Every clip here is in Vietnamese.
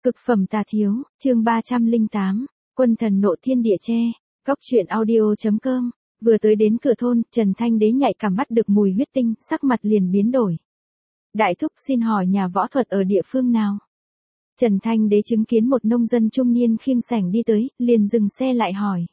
Cực phẩm tà thiếu, chương 308, quân thần nộ thiên địa che, góc truyện audio.com, vừa tới đến cửa thôn, Trần Thanh Đế nhạy cảm bắt được mùi huyết tinh, sắc mặt liền biến đổi. Đại thúc xin hỏi nhà võ thuật ở địa phương nào? Trần Thanh Đế chứng kiến một nông dân trung niên khiêng sẻng đi tới, liền dừng xe lại hỏi.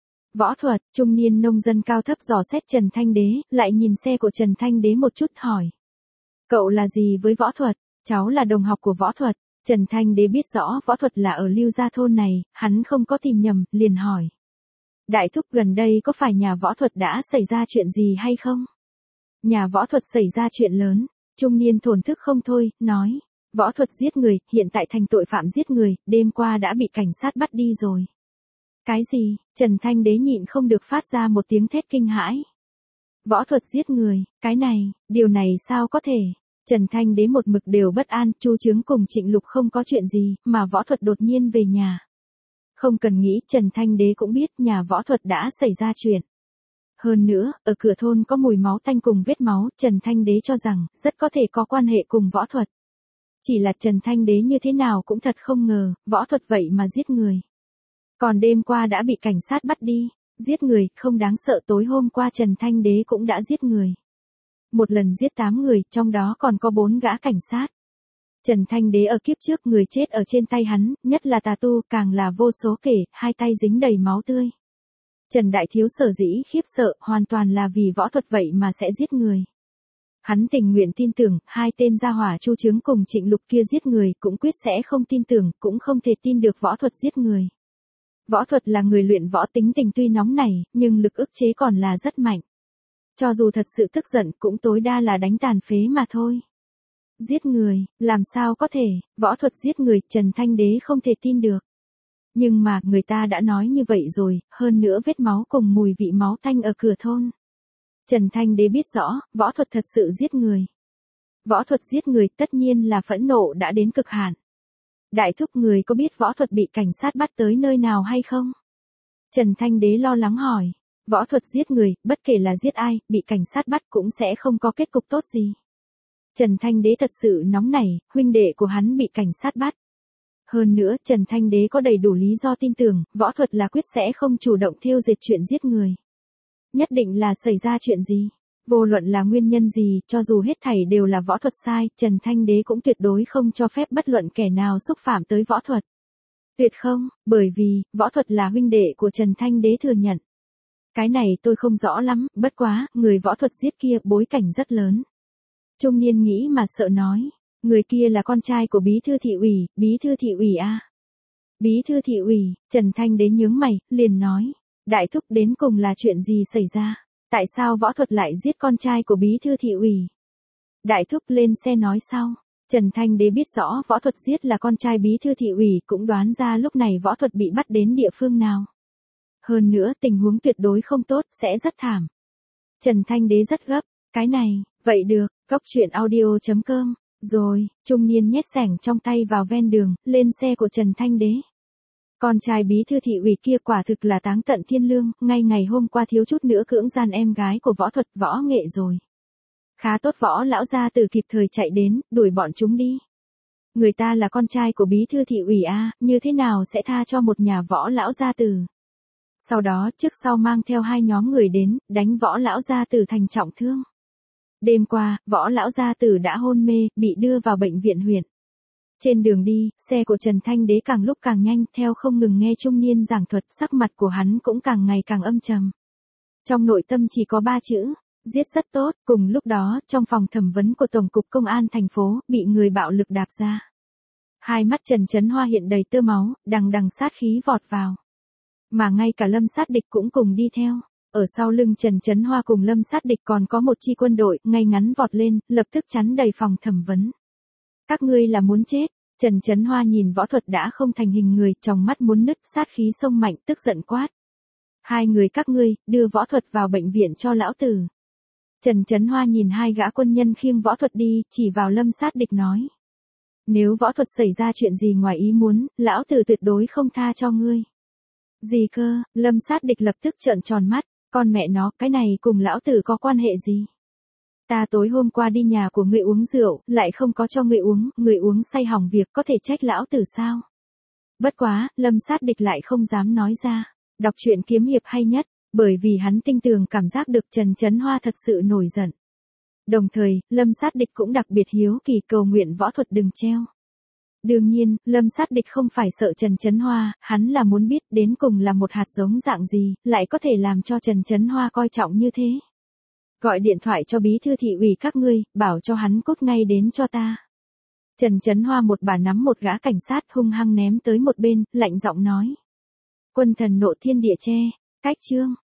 Võ thuật, trung niên nông dân cao thấp dò xét Trần Thanh Đế, lại nhìn xe của Trần Thanh Đế một chút hỏi. Cậu là gì với võ thuật? Cháu là đồng học của võ thuật. Trần Thanh Đế biết rõ võ thuật là ở Lưu Gia thôn này, hắn không có tìm nhầm, liền hỏi. Đại thúc gần đây có phải nhà võ thuật đã xảy ra chuyện gì hay không? Nhà võ thuật xảy ra chuyện lớn, trung niên thổn thức không thôi, nói. Võ thuật giết người, hiện tại thành tội phạm giết người, đêm qua đã bị cảnh sát bắt đi rồi. Cái gì? Trần Thanh Đế nhịn không được phát ra một tiếng thét kinh hãi. Võ thuật giết người, cái này, điều này sao có thể? Trần Thanh Đế một mực đều bất an, Chu Chướng cùng Trịnh Lục không có chuyện gì, mà võ thuật đột nhiên về nhà. Không cần nghĩ, Trần Thanh Đế cũng biết nhà võ thuật đã xảy ra chuyện. Hơn nữa, ở cửa thôn có mùi máu tanh cùng vết máu, Trần Thanh Đế cho rằng, rất có thể có quan hệ cùng võ thuật. Chỉ là Trần Thanh Đế như thế nào cũng thật không ngờ, võ thuật vậy mà giết người. Còn đêm qua đã bị cảnh sát bắt đi, giết người, không đáng sợ, tối hôm qua Trần Thanh Đế cũng đã giết người. Một lần giết 8 người, trong đó còn có 4 gã cảnh sát. Trần Thanh Đế ở kiếp trước người chết ở trên tay hắn, nhất là tà tu, càng là vô số kể, hai tay dính đầy máu tươi. Trần Đại Thiếu sở dĩ khiếp sợ, hoàn toàn là vì võ thuật vậy mà sẽ giết người. Hắn tình nguyện tin tưởng, hai tên gia hỏa Chu Chướng cùng Trịnh Lục kia giết người, cũng quyết sẽ không tin tưởng, cũng không thể tin được võ thuật giết người. Võ thuật là người luyện võ, tính tình tuy nóng nảy, nhưng lực ức chế còn là rất mạnh. Cho dù thật sự tức giận cũng tối đa là đánh tàn phế mà thôi. Giết người, làm sao có thể, võ thuật giết người, Trần Thanh Đế không thể tin được. Nhưng mà, người ta đã nói như vậy rồi, hơn nữa vết máu cùng mùi vị máu tanh ở cửa thôn. Trần Thanh Đế biết rõ, võ thuật thật sự giết người. Võ thuật giết người tất nhiên là phẫn nộ đã đến cực hạn. Đại thúc, người có biết võ thuật bị cảnh sát bắt tới nơi nào hay không? Trần Thanh Đế lo lắng hỏi. Võ thuật giết người, bất kể là giết ai, bị cảnh sát bắt cũng sẽ không có kết cục tốt gì. Trần Thanh Đế thật sự nóng nảy, huynh đệ của hắn bị cảnh sát bắt. Hơn nữa, Trần Thanh Đế có đầy đủ lý do tin tưởng, võ thuật là quyết sẽ không chủ động thiêu dệt chuyện giết người. Nhất định là xảy ra chuyện gì. Vô luận là nguyên nhân gì, cho dù hết thảy đều là võ thuật sai, Trần Thanh Đế cũng tuyệt đối không cho phép bất luận kẻ nào xúc phạm tới võ thuật. Tuyệt không, bởi vì, võ thuật là huynh đệ của Trần Thanh Đế thừa nhận. Cái này tôi không rõ lắm, bất quá, người võ thuật giết kia bối cảnh rất lớn. Trung niên nghĩ mà sợ nói, người kia là con trai của bí thư thị ủy a. Bí thư thị ủy, Trần Thanh Đế nhướng mày, liền nói, đại thúc đến cùng là chuyện gì xảy ra, tại sao võ thuật lại giết con trai của bí thư thị ủy? Đại thúc lên xe nói sau, Trần Thanh Đế biết rõ võ thuật giết là con trai bí thư thị ủy, cũng đoán ra lúc này võ thuật bị bắt đến địa phương nào. Hơn nữa, tình huống tuyệt đối không tốt, sẽ rất thảm. Trần Thanh Đế rất gấp, cái này, vậy được, góc truyện audio.com, rồi, trung niên nhét sẻng trong tay vào ven đường, lên xe của Trần Thanh Đế. Con trai bí thư thị ủy kia quả thực là táng tận thiên lương, ngay ngày hôm qua thiếu chút nữa cưỡng gian em gái của võ thuật võ nghệ rồi. Khá tốt võ lão gia tử kịp thời chạy đến, đuổi bọn chúng đi. Người ta là con trai của bí thư thị ủy a, như thế nào sẽ tha cho một nhà võ lão gia tử? Sau đó, trước sau mang theo hai nhóm người đến, đánh võ lão gia tử thành trọng thương. Đêm qua, võ lão gia tử đã hôn mê, bị đưa vào bệnh viện huyện. Trên đường đi, xe của Trần Thanh Đế càng lúc càng nhanh, theo không ngừng nghe trung niên giảng thuật, sắc mặt của hắn cũng càng ngày càng âm trầm. Trong nội tâm chỉ có 3 chữ, giết rất tốt, cùng lúc đó, trong phòng thẩm vấn của Tổng cục Công an thành phố, bị người bạo lực đạp ra. Hai mắt Trần Chấn Hoa hiện đầy tơ máu, đằng đằng sát khí vọt vào. Mà ngay cả Lâm Sát Địch cũng cùng đi theo. Ở sau lưng Trần Chấn Hoa cùng Lâm Sát Địch còn có một chi quân đội, ngay ngắn vọt lên, lập tức chắn đầy phòng thẩm vấn. Các ngươi là muốn chết. Trần Chấn Hoa nhìn võ thuật đã không thành hình người, trong mắt muốn nứt, sát khí sông mạnh, tức giận quát. Hai người các ngươi, đưa võ thuật vào bệnh viện cho lão tử. Trần Chấn Hoa nhìn hai gã quân nhân khiêng võ thuật đi, chỉ vào Lâm Sát Địch nói. Nếu võ thuật xảy ra chuyện gì ngoài ý muốn, lão tử tuyệt đối không tha cho ngươi. Gì cơ? Lâm Sát Địch lập tức trợn tròn mắt, con mẹ nó, cái này cùng lão tử có quan hệ gì? Ta tối hôm qua đi nhà của ngươi uống rượu, lại không có cho ngươi uống say hỏng việc, có thể trách lão tử sao? Bất quá, Lâm Sát Địch lại không dám nói ra. Đọc truyện kiếm hiệp hay nhất, bởi vì hắn tinh tường cảm giác được Trần Chấn Hoa thật sự nổi giận. Đồng thời, Lâm Sát Địch cũng đặc biệt hiếu kỳ cầu nguyện võ thuật đừng treo. Đương nhiên, Lâm Sát Địch không phải sợ Trần Chấn Hoa, hắn là muốn biết đến cùng là một hạt giống dạng gì, lại có thể làm cho Trần Chấn Hoa coi trọng như thế. Gọi điện thoại cho bí thư thị ủy các ngươi, bảo cho hắn cút ngay đến cho ta. Trần Chấn Hoa một bà nắm một gã cảnh sát hung hăng ném tới một bên, lạnh giọng nói. Quân thần nộ thiên địa che, cách chương.